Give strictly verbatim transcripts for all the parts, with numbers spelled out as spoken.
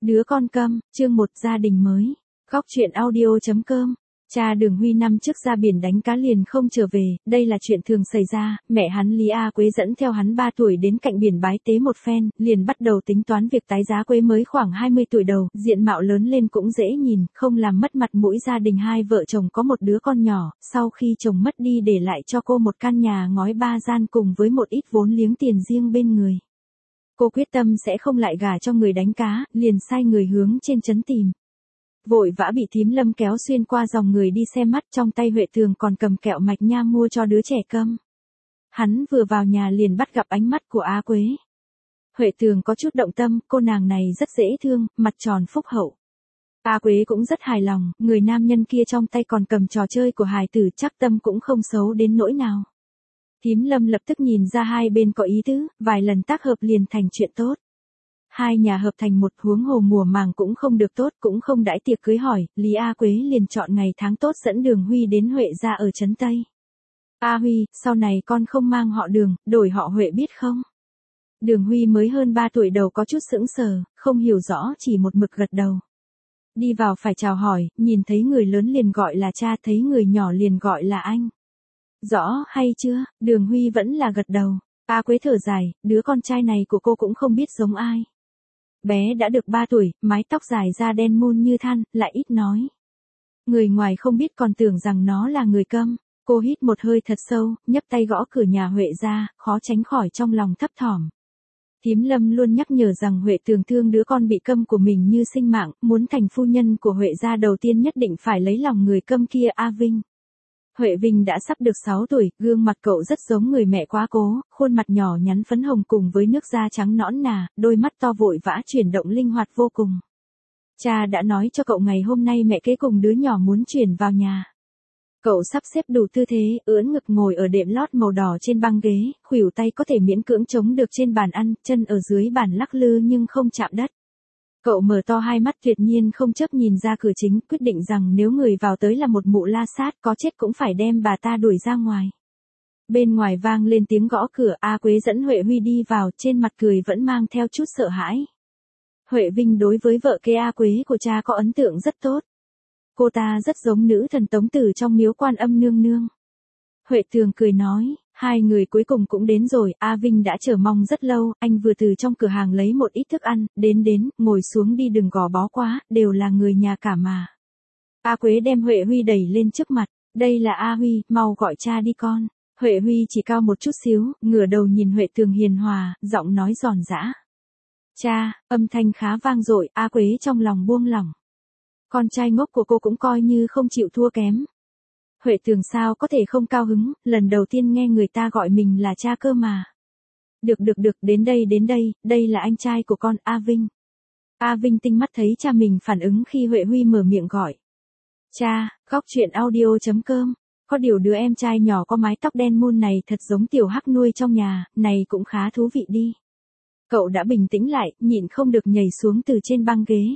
Đứa con câm, chương một gia đình mới. Góc truyện audio.com. Cha Đường Huy năm trước ra biển đánh cá liền không trở về, đây là chuyện thường xảy ra, mẹ hắn Lý A Quế dẫn theo hắn ba tuổi đến cạnh biển bái tế một phen, liền bắt đầu tính toán việc tái giá Quế mới khoảng hai mươi tuổi đầu, diện mạo lớn lên cũng dễ nhìn, không làm mất mặt mũi gia đình hai vợ chồng có một đứa con nhỏ, sau khi chồng mất đi để lại cho cô một căn nhà ngói ba gian cùng với một ít vốn liếng tiền riêng bên người. Cô quyết tâm sẽ không lại gả cho người đánh cá, liền sai người hướng trên trấn tìm. Vội vã bị thím Lâm kéo xuyên qua dòng người đi xem mắt, trong tay Huệ Thường còn cầm kẹo mạch nha mua cho đứa trẻ câm. Hắn vừa vào nhà liền bắt gặp ánh mắt của A Quế. Huệ Thường có chút động tâm, cô nàng này rất dễ thương, mặt tròn phúc hậu. A Quế cũng rất hài lòng, người nam nhân kia trong tay còn cầm trò chơi của hài tử, chắc tâm cũng không xấu đến nỗi nào. Thím Lâm lập tức nhìn ra hai bên có ý tứ, vài lần tác hợp liền thành chuyện tốt. Hai nhà hợp thành một, huống hồ mùa màng cũng không được tốt, cũng không đãi tiệc cưới hỏi, Lý A Quế liền chọn ngày tháng tốt dẫn Đường Huy đến Huệ gia ở trấn Tây. A Huy, sau này con không mang họ Đường, đổi họ Huệ biết không? Đường Huy mới hơn ba tuổi đầu có chút sững sờ, không hiểu rõ, chỉ một mực gật đầu. Đi vào phải chào hỏi, nhìn thấy người lớn liền gọi là cha, thấy người nhỏ liền gọi là anh. Rõ hay chưa? Đường Huy vẫn là gật đầu. A Quế thở dài, đứa con trai này của cô cũng không biết giống ai. Bé đã được ba tuổi, mái tóc dài da đen mun như than, lại ít nói. Người ngoài không biết còn tưởng rằng nó là người câm. Cô hít một hơi thật sâu, nhấc tay gõ cửa nhà Huệ ra, khó tránh khỏi trong lòng thấp thỏm. Thím Lâm luôn nhắc nhở rằng Huệ Thường thương đứa con bị câm của mình như sinh mạng, muốn thành phu nhân của Huệ gia đầu tiên nhất định phải lấy lòng người câm kia. A Vinh. Huệ Vinh đã sắp được sáu tuổi, gương mặt cậu rất giống người mẹ quá cố, khuôn mặt nhỏ nhắn phấn hồng cùng với nước da trắng nõn nà, đôi mắt to vội vã chuyển động linh hoạt vô cùng. Cha đã nói cho cậu ngày hôm nay mẹ kế cùng đứa nhỏ muốn chuyển vào nhà. Cậu sắp xếp đủ tư thế, ưỡn ngực ngồi ở đệm lót màu đỏ trên băng ghế, khuỷu tay có thể miễn cưỡng chống được trên bàn ăn, chân ở dưới bàn lắc lư nhưng không chạm đất. Cậu mở to hai mắt tuyệt nhiên không chớp nhìn ra cửa chính, quyết định rằng nếu người vào tới là một mụ la sát, có chết cũng phải đem bà ta đuổi ra ngoài. Bên ngoài vang lên tiếng gõ cửa, A Quế dẫn Huệ Huy đi vào, trên mặt cười vẫn mang theo chút sợ hãi. Huệ Vinh đối với vợ kế A Quế của cha có ấn tượng rất tốt. Cô ta rất giống nữ thần Tống Tử trong miếu Quan Âm nương nương. Huệ Thường cười nói, hai người cuối cùng cũng đến rồi, A Vinh đã chờ mong rất lâu, anh vừa từ trong cửa hàng lấy một ít thức ăn, đến đến, ngồi xuống đi đừng gò bó quá, đều là người nhà cả mà. A Quế đem Huệ Huy đẩy lên trước mặt, đây là A Huy, mau gọi cha đi con. Huệ Huy chỉ cao một chút xíu, ngửa đầu nhìn Huệ Thường hiền hòa, giọng nói giòn giã. Cha, âm thanh khá vang dội, A Quế trong lòng buông lỏng. Con trai ngốc của cô cũng coi như không chịu thua kém. Huệ Thường sao có thể không cao hứng, lần đầu tiên nghe người ta gọi mình là cha cơ mà. Được được được, đến đây đến đây, đây là anh trai của con, A Vinh. A Vinh tinh mắt thấy cha mình phản ứng khi Huệ Huy mở miệng gọi. Cha, góc truyện audio.com, có điều đứa em trai nhỏ có mái tóc đen mun này thật giống tiểu hắc nuôi trong nhà, này cũng khá thú vị đi. Cậu đã bình tĩnh lại, nhịn không được nhảy xuống từ trên băng ghế.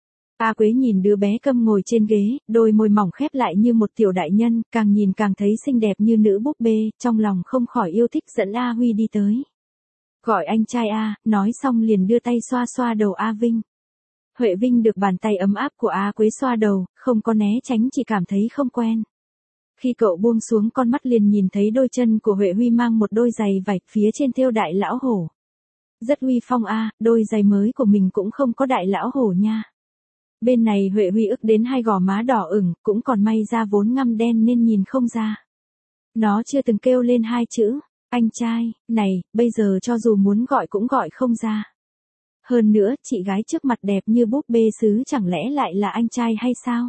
A Quế nhìn đứa bé câm ngồi trên ghế, đôi môi mỏng khép lại như một tiểu đại nhân, càng nhìn càng thấy xinh đẹp như nữ búp bê, trong lòng không khỏi yêu thích dẫn A Huy đi tới. Gọi anh trai A, nói xong liền đưa tay xoa xoa đầu A Vinh. Huệ Vinh được bàn tay ấm áp của A Quế xoa đầu, không có né tránh chỉ cảm thấy không quen. Khi cậu buông xuống con mắt liền nhìn thấy đôi chân của Huệ Huy mang một đôi giày vải, phía trên thêu đại lão hổ. Rất uy phong A, đôi giày mới của mình cũng không có đại lão hổ nha. Bên này Huệ Huy ức đến hai gò má đỏ ửng, cũng còn may ra vốn ngăm đen nên nhìn không ra. Nó chưa từng kêu lên hai chữ, anh trai, này, bây giờ cho dù muốn gọi cũng gọi không ra. Hơn nữa, chị gái trước mặt đẹp như búp bê sứ chẳng lẽ lại là anh trai hay sao?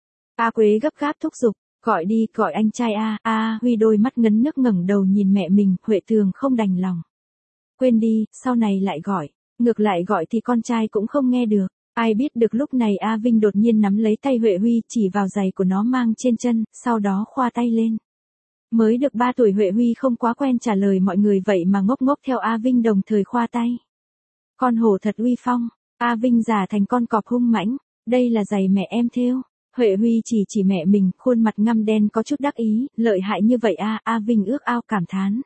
A Quế gấp gáp thúc giục, gọi đi, gọi anh trai A, A Huy đôi mắt ngấn nước ngẩng đầu nhìn mẹ mình, Huệ Thường không đành lòng. Quên đi, sau này lại gọi, ngược lại gọi thì con trai cũng không nghe được. Ai biết được lúc này A Vinh đột nhiên nắm lấy tay Huệ Huy chỉ vào giày của nó mang trên chân, sau đó khoa tay lên. Mới được ba tuổi Huệ Huy không quá quen trả lời mọi người vậy mà ngốc ngốc theo A Vinh đồng thời khoa tay. Con hổ thật uy phong, A Vinh giả thành con cọp hung mãnh, đây là giày mẹ em thêu. Huệ Huy chỉ chỉ mẹ mình, khuôn mặt ngăm đen có chút đắc ý, lợi hại như vậy a, A Vinh ước ao cảm thán.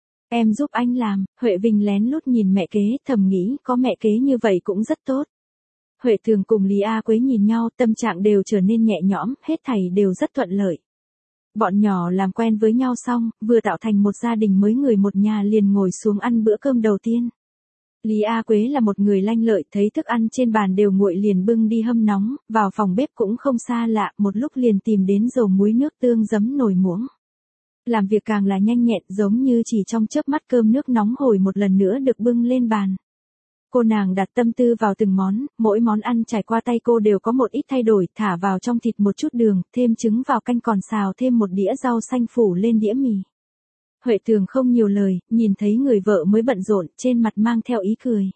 Em giúp anh làm, Huệ Vinh lén lút nhìn mẹ kế, thầm nghĩ có mẹ kế như vậy cũng rất tốt. Huệ Thường cùng Lý A Quế nhìn nhau, tâm trạng đều trở nên nhẹ nhõm, hết thảy đều rất thuận lợi. Bọn nhỏ làm quen với nhau xong, vừa tạo thành một gia đình mới, người một nhà liền ngồi xuống ăn bữa cơm đầu tiên. Lý A Quế là một người lanh lợi, thấy thức ăn trên bàn đều nguội liền bưng đi hâm nóng, vào phòng bếp cũng không xa lạ, một lúc liền tìm đến dầu muối nước tương giấm nồi muỗng. Làm việc càng là nhanh nhẹn, giống như chỉ trong chớp mắt cơm nước nóng hổi một lần nữa được bưng lên bàn. Cô nàng đặt tâm tư vào từng món, mỗi món ăn trải qua tay cô đều có một ít thay đổi, thả vào trong thịt một chút đường, thêm trứng vào canh, còn xào thêm một đĩa rau xanh phủ lên đĩa mì. Huệ Thường không nhiều lời, nhìn thấy người vợ mới bận rộn, trên mặt mang theo ý cười.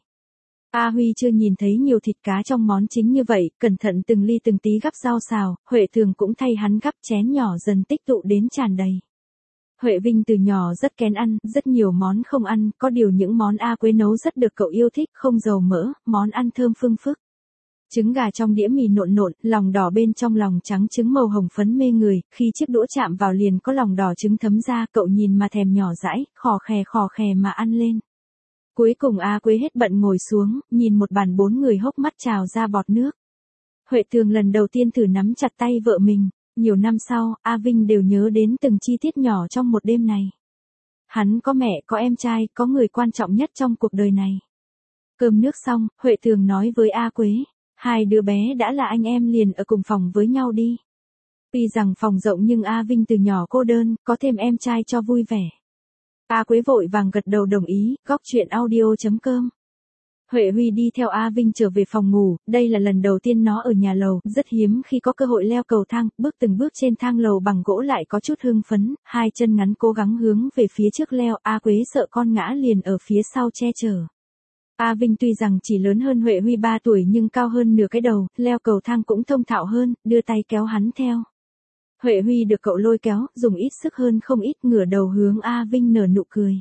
A Huy chưa nhìn thấy nhiều thịt cá trong món chính như vậy, cẩn thận từng ly từng tí gắp rau xào, Huệ Thường cũng thay hắn gắp, chén nhỏ dần tích tụ đến tràn đầy. Huệ Vinh từ nhỏ rất kén ăn, rất nhiều món không ăn, có điều những món A Quế nấu rất được cậu yêu thích, không dầu mỡ, món ăn thơm phưng phức. Trứng gà trong đĩa mì nộn nộn, lòng đỏ bên trong, lòng trắng trứng màu hồng phấn mê người, khi chiếc đũa chạm vào liền có lòng đỏ trứng thấm ra, cậu nhìn mà thèm nhỏ dãi, khò khè khò khè mà ăn lên. Cuối cùng A Quế hết bận ngồi xuống, nhìn một bàn bốn người hốc mắt trào ra bọt nước. Huệ Thường lần đầu tiên thử nắm chặt tay vợ mình. Nhiều năm sau, A Vinh đều nhớ đến từng chi tiết nhỏ trong một đêm này. Hắn có mẹ, có em trai, có người quan trọng nhất trong cuộc đời này. Cơm nước xong, Huệ Thường nói với A Quế, hai đứa bé đã là anh em liền ở cùng phòng với nhau đi. Tuy rằng phòng rộng nhưng A Vinh từ nhỏ cô đơn, có thêm em trai cho vui vẻ. A Quế vội vàng gật đầu đồng ý, góc chuyện audio chấm com. Huệ Huy đi theo A Vinh trở về phòng ngủ, đây là lần đầu tiên nó ở nhà lầu, rất hiếm khi có cơ hội leo cầu thang, bước từng bước trên thang lầu bằng gỗ lại có chút hưng phấn, hai chân ngắn cố gắng hướng về phía trước leo, A Quế sợ con ngã liền ở phía sau che chở. A Vinh tuy rằng chỉ lớn hơn Huệ Huy ba tuổi nhưng cao hơn nửa cái đầu, leo cầu thang cũng thông thạo hơn, đưa tay kéo hắn theo. Huệ Huy được cậu lôi kéo, dùng ít sức hơn không ít, ngửa đầu hướng A Vinh nở nụ cười.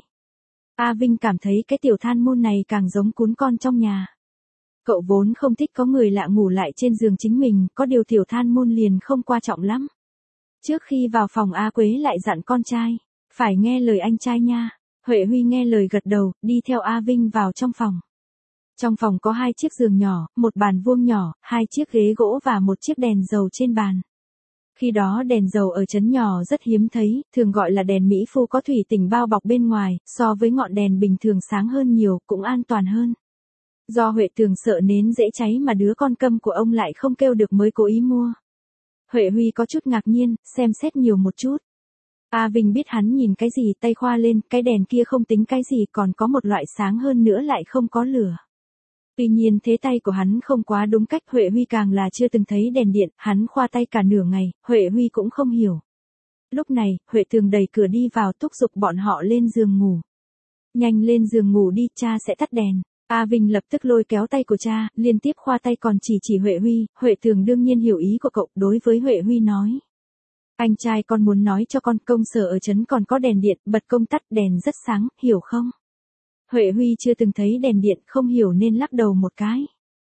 A Vinh cảm thấy cái tiểu than môn này càng giống cún con trong nhà. Cậu vốn không thích có người lạ ngủ lại trên giường chính mình, có điều tiểu than môn liền không quan trọng lắm. Trước khi vào phòng A Quế lại dặn con trai, phải nghe lời anh trai nha. Huệ Huy nghe lời gật đầu, đi theo A Vinh vào trong phòng. Trong phòng có hai chiếc giường nhỏ, một bàn vuông nhỏ, hai chiếc ghế gỗ và một chiếc đèn dầu trên bàn. Khi đó đèn dầu ở trấn nhỏ rất hiếm thấy, thường gọi là đèn Mỹ Phu, có thủy tinh bao bọc bên ngoài, so với ngọn đèn bình thường sáng hơn nhiều, cũng an toàn hơn. Do Huệ Thường sợ nến dễ cháy mà đứa con câm của ông lại không kêu được mới cố ý mua. Huệ Huy có chút ngạc nhiên, xem xét nhiều một chút. A Vinh biết hắn nhìn cái gì, tay khoa lên, cái đèn kia không tính cái gì, còn có một loại sáng hơn nữa lại không có lửa. Tuy nhiên thế tay của hắn không quá đúng cách, Huệ Huy càng là chưa từng thấy đèn điện, hắn khoa tay cả nửa ngày, Huệ Huy cũng không hiểu. Lúc này, Huệ Thường đẩy cửa đi vào, thúc giục bọn họ lên giường ngủ. Nhanh lên giường ngủ đi, cha sẽ tắt đèn. A Vinh lập tức lôi kéo tay của cha, liên tiếp khoa tay còn chỉ chỉ Huệ Huy, Huệ Thường đương nhiên hiểu ý của cậu, đối với Huệ Huy nói. Anh trai con muốn nói cho con, công sở ở trấn còn có đèn điện, bật công tắt đèn rất sáng, hiểu không? Huệ Huy chưa từng thấy đèn điện, không hiểu nên lắc đầu một cái.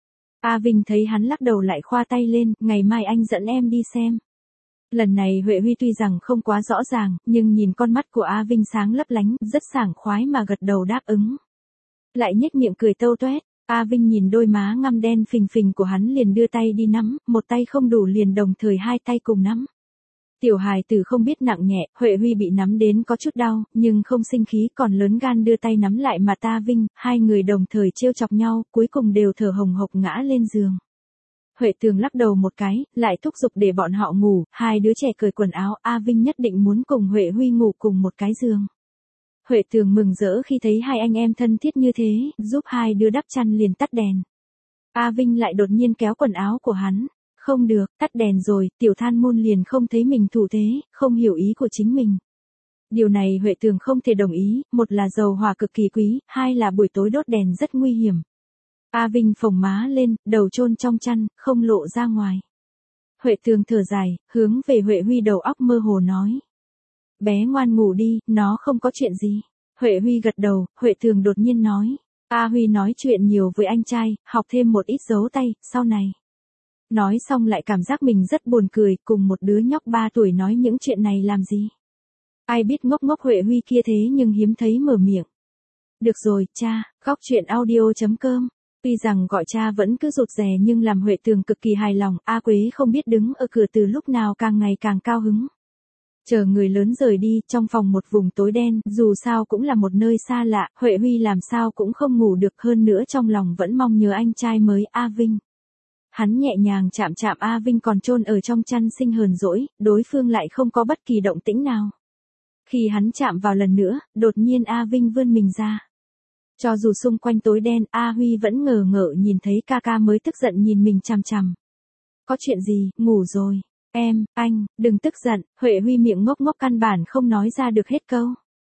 A Vinh thấy hắn lắc đầu lại khoa tay lên, ngày mai anh dẫn em đi xem. Lần này Huệ Huy tuy rằng không quá rõ ràng, nhưng nhìn con mắt của A Vinh sáng lấp lánh, rất sảng khoái mà gật đầu đáp ứng. Lại nhếch miệng cười tâu toét, A Vinh nhìn đôi má ngăm đen phình phình của hắn liền đưa tay đi nắm, một tay không đủ liền đồng thời hai tay cùng nắm. Tiểu hài tử không biết nặng nhẹ, Huệ Huy bị nắm đến có chút đau, nhưng không sinh khí, còn lớn gan đưa tay nắm lại mặt A Vinh, hai người đồng thời trêu chọc nhau, cuối cùng đều thở hồng hộc ngã lên giường. Huệ Thường lắc đầu một cái, lại thúc giục để bọn họ ngủ, hai đứa trẻ cởi quần áo, A Vinh nhất định muốn cùng Huệ Huy ngủ cùng một cái giường. Huệ Thường mừng rỡ khi thấy hai anh em thân thiết như thế, giúp hai đứa đắp chăn liền tắt đèn. A Vinh lại đột nhiên kéo quần áo của hắn. Không được, tắt đèn rồi, tiểu than môn liền không thấy mình thủ thế, không hiểu ý của chính mình. Điều này Huệ Thường không thể đồng ý, một là dầu hỏa cực kỳ quý, hai là buổi tối đốt đèn rất nguy hiểm. A Vinh phồng má lên, đầu chôn trong chăn, không lộ ra ngoài. Huệ Thường thở dài, hướng về Huệ Huy đầu óc mơ hồ nói. Bé ngoan ngủ đi, nó không có chuyện gì. Huệ Huy gật đầu, Huệ Thường đột nhiên nói. A Huy nói chuyện nhiều với anh trai, học thêm một ít dấu tay, sau này. Nói xong lại cảm giác mình rất buồn cười, cùng một đứa nhóc ba tuổi nói những chuyện này làm gì. Ai biết ngốc ngốc Huệ Huy kia thế nhưng hiếm thấy mở miệng. Được rồi, cha, góc chuyện audio chấm com Tuy rằng gọi cha vẫn cứ rụt rè nhưng làm Huệ Tường cực kỳ hài lòng, A Quế không biết đứng ở cửa từ lúc nào càng ngày càng cao hứng. Chờ người lớn rời đi, trong phòng một vùng tối đen, dù sao cũng là một nơi xa lạ, Huệ Huy làm sao cũng không ngủ được, hơn nữa trong lòng vẫn mong nhớ anh trai mới, A Vinh. Hắn nhẹ nhàng chạm chạm A Vinh còn chôn ở trong chăn sinh hờn dỗi, đối phương lại không có bất kỳ động tĩnh nào. Khi hắn chạm vào lần nữa, đột nhiên A Vinh vươn mình ra. Cho dù xung quanh tối đen, A Huy vẫn ngờ ngợ nhìn thấy ca ca mới tức giận nhìn mình chằm chằm. Có chuyện gì, ngủ rồi. Em, anh, đừng tức giận, Huệ Huy miệng ngốc ngốc căn bản không nói ra được hết câu.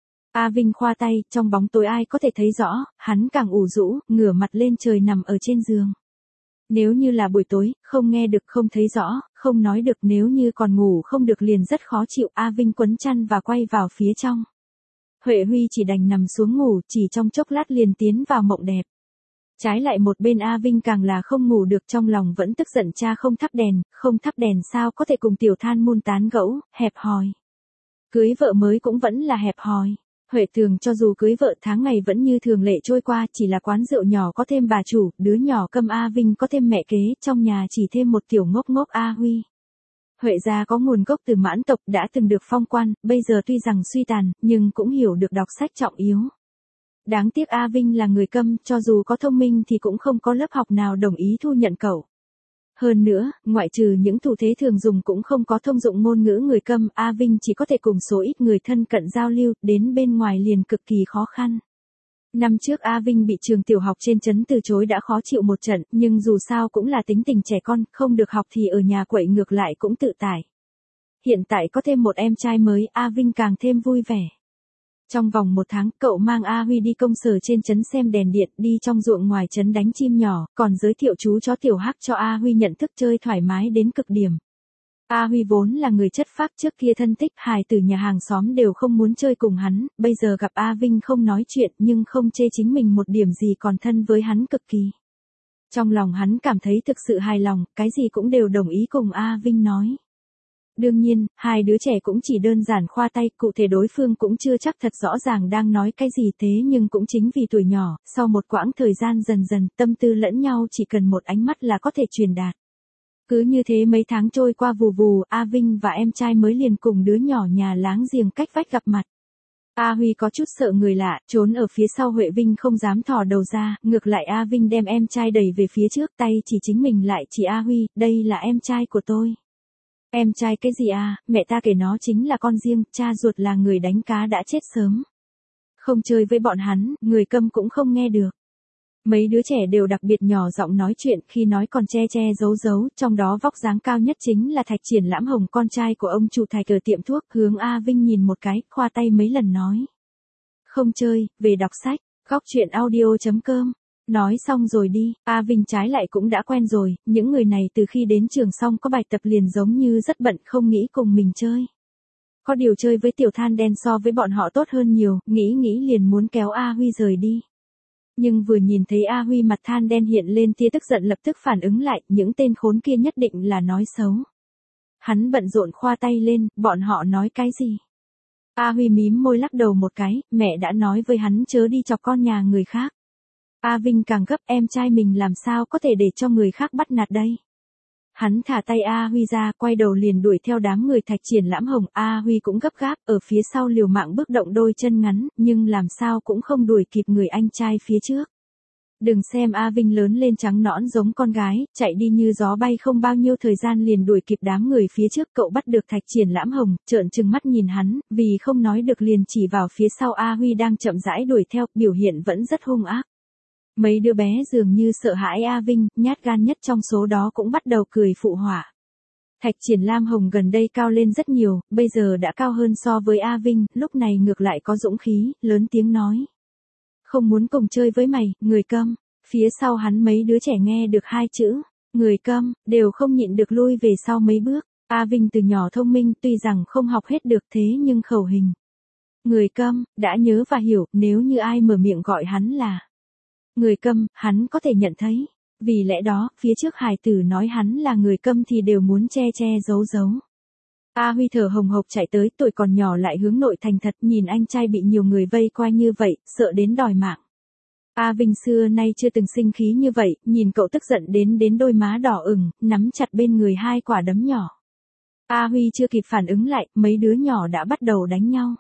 A Vinh khoa tay, trong bóng tối ai có thể thấy rõ, hắn càng ủ rũ, ngửa mặt lên trời nằm ở trên giường. Nếu như là buổi tối, không nghe được không thấy rõ, không nói được, nếu như còn ngủ không được liền rất khó chịu. A Vinh quấn chăn và quay vào phía trong. Huệ Huy chỉ đành nằm xuống ngủ, chỉ trong chốc lát liền tiến vào mộng đẹp. Trái lại một bên A Vinh càng là không ngủ được, trong lòng vẫn tức giận cha không thắp đèn, không thắp đèn sao có thể cùng Tiểu Than Môn tán gẫu, hẹp hòi. Cưới vợ mới cũng vẫn là hẹp hòi. Huệ Tường cho dù cưới vợ tháng ngày vẫn như thường lệ trôi qua, chỉ là quán rượu nhỏ có thêm bà chủ, đứa nhỏ Câm A Vinh có thêm mẹ kế, trong nhà chỉ thêm một tiểu ngốc ngốc A Huy. Huệ gia có nguồn gốc từ Mãn tộc, đã từng được phong quan, bây giờ tuy rằng suy tàn, nhưng cũng hiểu được đọc sách trọng yếu. Đáng tiếc A Vinh là người Câm, cho dù có thông minh thì cũng không có lớp học nào đồng ý thu nhận cậu. Hơn nữa, ngoại trừ những thủ thế thường dùng cũng không có thông dụng ngôn ngữ người Câm, A Vinh chỉ có thể cùng số ít người thân cận giao lưu, đến bên ngoài liền cực kỳ khó khăn. Năm trước A Vinh bị trường tiểu học trên trấn từ chối đã khó chịu một trận, nhưng dù sao cũng là tính tình trẻ con, không được học thì ở nhà quậy ngược lại cũng tự tải. Hiện tại có thêm một em trai mới, A Vinh càng thêm vui vẻ. Trong vòng một tháng, cậu mang A Huy đi công sở trên trấn xem đèn điện, đi trong ruộng ngoài trấn đánh chim nhỏ, còn giới thiệu chú chó tiểu Hắc cho A Huy nhận thức chơi thoải mái đến cực điểm. A Huy vốn là người chất phác, trước kia thân thích hài từ nhà hàng xóm đều không muốn chơi cùng hắn, bây giờ gặp A Vinh không nói chuyện nhưng không chê chính mình một điểm gì còn thân với hắn cực kỳ. Trong lòng hắn cảm thấy thực sự hài lòng, cái gì cũng đều đồng ý cùng A Vinh nói. Đương nhiên, hai đứa trẻ cũng chỉ đơn giản khoa tay, cụ thể đối phương cũng chưa chắc thật rõ ràng đang nói cái gì, thế nhưng cũng chính vì tuổi nhỏ, sau một quãng thời gian dần dần, tâm tư lẫn nhau chỉ cần một ánh mắt là có thể truyền đạt. Cứ như thế mấy tháng trôi qua vù vù, A Vinh và em trai mới liền cùng đứa nhỏ nhà láng giềng cách vách gặp mặt. A Huy có chút sợ người lạ, trốn ở phía sau Huệ Vinh không dám thò đầu ra, ngược lại A Vinh đem em trai đẩy về phía trước, tay chỉ chính mình lại chỉ A Huy, đây là em trai của tôi. Em trai cái gì à, mẹ ta kể nó chính là con riêng, cha ruột là người đánh cá đã chết sớm. Không chơi với bọn hắn, người Câm cũng không nghe được. Mấy đứa trẻ đều đặc biệt nhỏ giọng nói chuyện, khi nói còn che che giấu giấu, trong đó vóc dáng cao nhất chính là Thạch Triển Lãm Hồng, con trai của ông chủ Thạch ở tiệm thuốc, hướng A Vinh nhìn một cái, khoa tay mấy lần nói. Không chơi, về đọc sách, góc truyện audio chấm com. Nói xong rồi đi, A Vinh trái lại cũng đã quen rồi, những người này từ khi đến trường xong có bài tập liền giống như rất bận, không nghĩ cùng mình chơi. Có điều chơi với Tiểu Than đen so với bọn họ tốt hơn nhiều, nghĩ nghĩ liền muốn kéo A Huy rời đi. Nhưng vừa nhìn thấy A Huy mặt than đen hiện lên tia tức giận lập tức phản ứng lại, những tên khốn kia nhất định là nói xấu. Hắn bận rộn khoa tay lên, bọn họ nói cái gì? A Huy mím môi lắc đầu một cái, mẹ đã nói với hắn chớ đi chọc con nhà người khác. A Vinh càng gấp, em trai mình làm sao có thể để cho người khác bắt nạt đây. Hắn thả tay A Huy ra, quay đầu liền đuổi theo đám người Thạch Triển Lãm Hồng, A Huy cũng gấp gáp, ở phía sau liều mạng bước động đôi chân ngắn, nhưng làm sao cũng không đuổi kịp người anh trai phía trước. Đừng xem A Vinh lớn lên trắng nõn giống con gái, chạy đi như gió bay, không bao nhiêu thời gian liền đuổi kịp đám người phía trước, cậu bắt được Thạch Triển Lãm Hồng, trợn trừng mắt nhìn hắn, vì không nói được liền chỉ vào phía sau A Huy đang chậm rãi đuổi theo, biểu hiện vẫn rất hung ác. Mấy đứa bé dường như sợ hãi A Vinh, nhát gan nhất trong số đó cũng bắt đầu cười phụ họa. Thạch Triển Lãm Hồng gần đây cao lên rất nhiều, bây giờ đã cao hơn so với A Vinh, lúc này ngược lại có dũng khí, lớn tiếng nói. Không muốn cùng chơi với mày, người Câm. Phía sau hắn mấy đứa trẻ nghe được hai chữ, người Câm, đều không nhịn được lui về sau mấy bước. A Vinh từ nhỏ thông minh, tuy rằng không học hết được thế nhưng khẩu hình. Người Câm, đã nhớ và hiểu, nếu như ai mở miệng gọi hắn là người Câm, hắn có thể nhận thấy. Vì lẽ đó, phía trước hài tử nói hắn là người Câm thì đều muốn che che giấu giấu. A Huy thở hồng hộc chạy tới, tuổi còn nhỏ lại hướng nội thành thật, nhìn anh trai bị nhiều người vây quanh như vậy, sợ đến đòi mạng. A Vinh xưa nay chưa từng sinh khí như vậy, nhìn cậu tức giận đến đến đôi má đỏ ửng, nắm chặt bên người hai quả đấm nhỏ. A Huy chưa kịp phản ứng lại, mấy đứa nhỏ đã bắt đầu đánh nhau.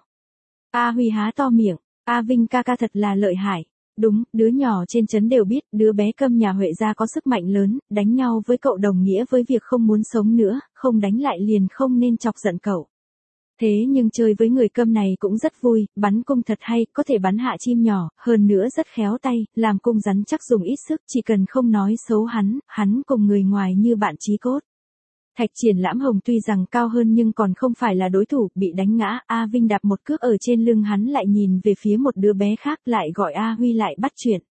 A Huy há to miệng, A Vinh ca ca thật là lợi hại. Đúng, đứa nhỏ trên trấn đều biết, đứa bé Câm nhà Huệ gia có sức mạnh lớn, đánh nhau với cậu đồng nghĩa với việc không muốn sống nữa, không đánh lại liền không nên chọc giận cậu. Thế nhưng chơi với người Câm này cũng rất vui, bắn cung thật hay, có thể bắn hạ chim nhỏ, hơn nữa rất khéo tay, làm cung rắn chắc dùng ít sức, chỉ cần không nói xấu hắn, hắn cùng người ngoài như bạn chí cốt. Thạch Triển Lãm Hồng tuy rằng cao hơn nhưng còn không phải là đối thủ, bị đánh ngã, A Vinh đạp một cước ở trên lưng hắn lại nhìn về phía một đứa bé khác lại gọi A Huy lại bắt chuyện.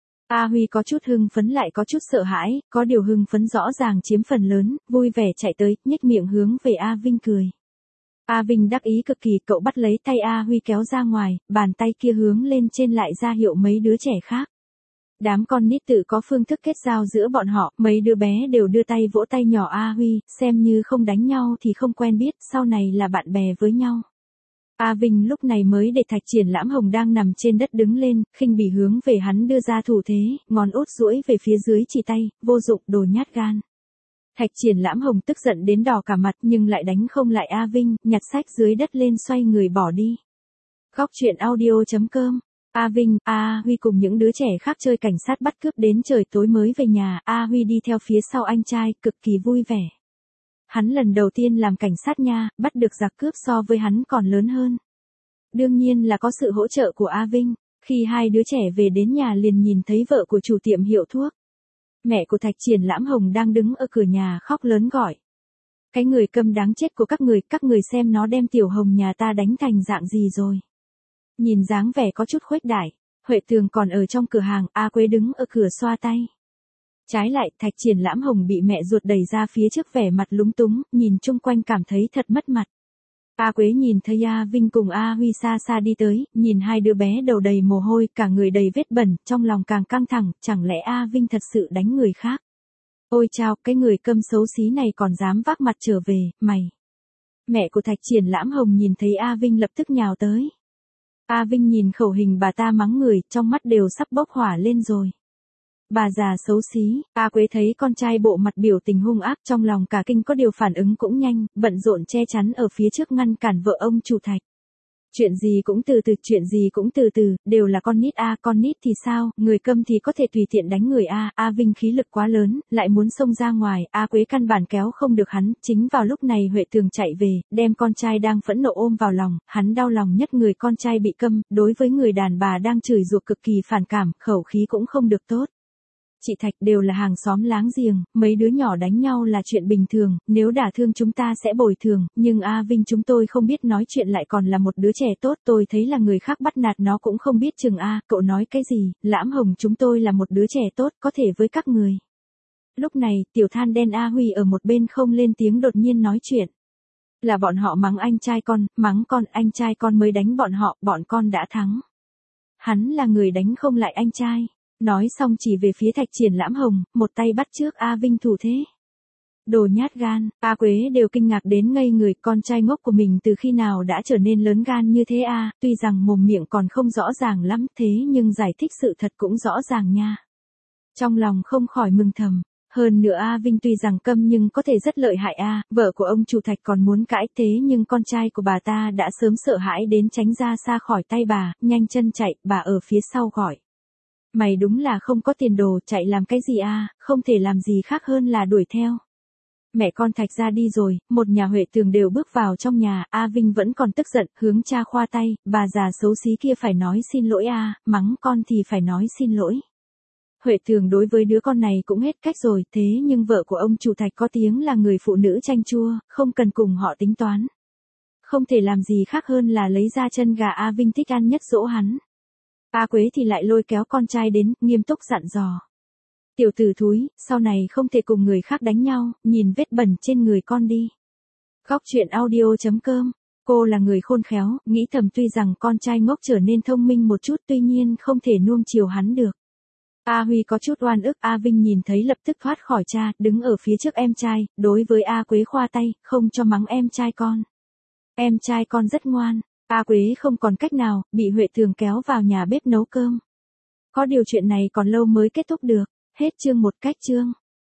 A Huy có chút hưng phấn lại có chút sợ hãi, có điều hưng phấn rõ ràng chiếm phần lớn, vui vẻ chạy tới, nhếch miệng hướng về A Vinh cười. A Vinh đắc ý cực kỳ, cậu bắt lấy tay A Huy kéo ra ngoài, bàn tay kia hướng lên trên lại ra hiệu mấy đứa trẻ khác. Đám con nít tự có phương thức kết giao giữa bọn họ, mấy đứa bé đều đưa tay vỗ tay nhỏ A Huy, xem như không đánh nhau thì không quen biết, sau này là bạn bè với nhau. A Vinh lúc này mới để Thạch Triển Lãm Hồng đang nằm trên đất đứng lên, khinh bỉ hướng về hắn đưa ra thủ thế, ngón út duỗi về phía dưới chỉ tay, vô dụng, đồ nhát gan. Thạch Triển Lãm Hồng tức giận đến đỏ cả mặt nhưng lại đánh không lại A Vinh, nhặt sách dưới đất lên xoay người bỏ đi. Góc truyện audio chấm com. A Vinh, A Huy cùng những đứa trẻ khác chơi cảnh sát bắt cướp đến trời tối mới về nhà, A Huy đi theo phía sau anh trai, cực kỳ vui vẻ. Hắn lần đầu tiên làm cảnh sát nha, bắt được giặc cướp so với hắn còn lớn hơn. Đương nhiên là có sự hỗ trợ của A Vinh, khi hai đứa trẻ về đến nhà liền nhìn thấy vợ của chủ tiệm hiệu thuốc. Mẹ của Thạch Triển Lãm Hồng đang đứng ở cửa nhà khóc lớn gọi. Cái người Câm đáng chết của các người, các người xem nó đem Tiểu Hồng nhà ta đánh thành dạng gì rồi. Nhìn dáng vẻ có chút khuếch đại, Huệ Tường còn ở trong cửa hàng, A Quế đứng ở cửa xoa tay. Trái lại, Thạch Triển Lãm Hồng bị mẹ ruột đẩy ra phía trước vẻ mặt lúng túng, nhìn chung quanh cảm thấy thật mất mặt. A Quế nhìn thấy A Vinh cùng A Huy xa xa đi tới, nhìn hai đứa bé đầu đầy mồ hôi, cả người đầy vết bẩn, trong lòng càng căng thẳng, chẳng lẽ A Vinh thật sự đánh người khác. Ôi chao, cái người Câm xấu xí này còn dám vác mặt trở về, mày. Mẹ của Thạch Triển Lãm Hồng nhìn thấy A Vinh lập tức nhào tới. A Vinh nhìn khẩu hình bà ta mắng người, trong mắt đều sắp bốc hỏa lên rồi. Bà già xấu xí, A Quế thấy con trai bộ mặt biểu tình hung ác trong lòng cả kinh có điều phản ứng cũng nhanh, bận rộn che chắn ở phía trước ngăn cản vợ ông chủ Thạch. Chuyện gì cũng từ từ, chuyện gì cũng từ từ, đều là con nít A, con nít thì sao, người Câm thì có thể tùy tiện đánh người A, A Vinh khí lực quá lớn, lại muốn xông ra ngoài, A Quế căn bản kéo không được hắn, chính vào lúc này Huệ Tường chạy về, đem con trai đang phẫn nộ ôm vào lòng, hắn đau lòng nhất người con trai bị câm, đối với người đàn bà đang chửi rủa cực kỳ phản cảm, khẩu khí cũng không được tốt. Chị Thạch đều là hàng xóm láng giềng, mấy đứa nhỏ đánh nhau là chuyện bình thường, nếu đả thương chúng ta sẽ bồi thường, nhưng A Vinh chúng tôi không biết nói chuyện lại còn là một đứa trẻ tốt, tôi thấy là người khác bắt nạt nó cũng không biết chừng A, cậu nói cái gì, Lãm Hồng chúng tôi là một đứa trẻ tốt, có thể với các người. Lúc này, tiểu than đen A Huy ở một bên không lên tiếng đột nhiên nói chuyện. Là bọn họ mắng anh trai con, mắng con, anh trai con mới đánh bọn họ, bọn con đã thắng. Hắn là người đánh không lại anh trai. Nói xong chỉ về phía Thạch Triển Lãm Hồng, một tay bắt trước A Vinh thủ thế. Đồ nhát gan, A Quế đều kinh ngạc đến ngây người, con trai ngốc của mình từ khi nào đã trở nên lớn gan như thế a, tuy rằng mồm miệng còn không rõ ràng lắm thế nhưng giải thích sự thật cũng rõ ràng nha. Trong lòng không khỏi mừng thầm. Hơn nữa A Vinh tuy rằng câm nhưng có thể rất lợi hại a, vợ của ông chủ Thạch còn muốn cãi thế nhưng con trai của bà ta đã sớm sợ hãi đến tránh ra xa khỏi tay bà, nhanh chân chạy, bà ở phía sau gọi. Mày đúng là không có tiền đồ, chạy làm cái gì a, không thể làm gì khác hơn là đuổi theo. Mẹ con Thạch ra đi rồi, một nhà Huệ Tường đều bước vào trong nhà, A Vinh vẫn còn tức giận, hướng cha khoa tay, bà già xấu xí kia phải nói xin lỗi a, mắng con thì phải nói xin lỗi. Huệ Tường đối với đứa con này cũng hết cách rồi, thế nhưng vợ của ông chủ Thạch có tiếng là người phụ nữ chanh chua, không cần cùng họ tính toán. Không thể làm gì khác hơn là lấy ra chân gà A Vinh thích ăn nhất dỗ hắn. A Quế thì lại lôi kéo con trai đến, nghiêm túc dặn dò. Tiểu tử thúi, sau này không thể cùng người khác đánh nhau, nhìn vết bẩn trên người con đi. Góc truyện audio chấm com, cô là người khôn khéo, nghĩ thầm tuy rằng con trai ngốc trở nên thông minh một chút tuy nhiên không thể nuông chiều hắn được. A Huy có chút oan ức, A Vinh nhìn thấy lập tức thoát khỏi cha, đứng ở phía trước em trai, đối với A Quế khoa tay, không cho mắng em trai con. Em trai con rất ngoan. A Quế không còn cách nào, bị Huệ Tường kéo vào nhà bếp nấu cơm. Có điều chuyện này còn lâu mới kết thúc được. Hết chương một. Cách chương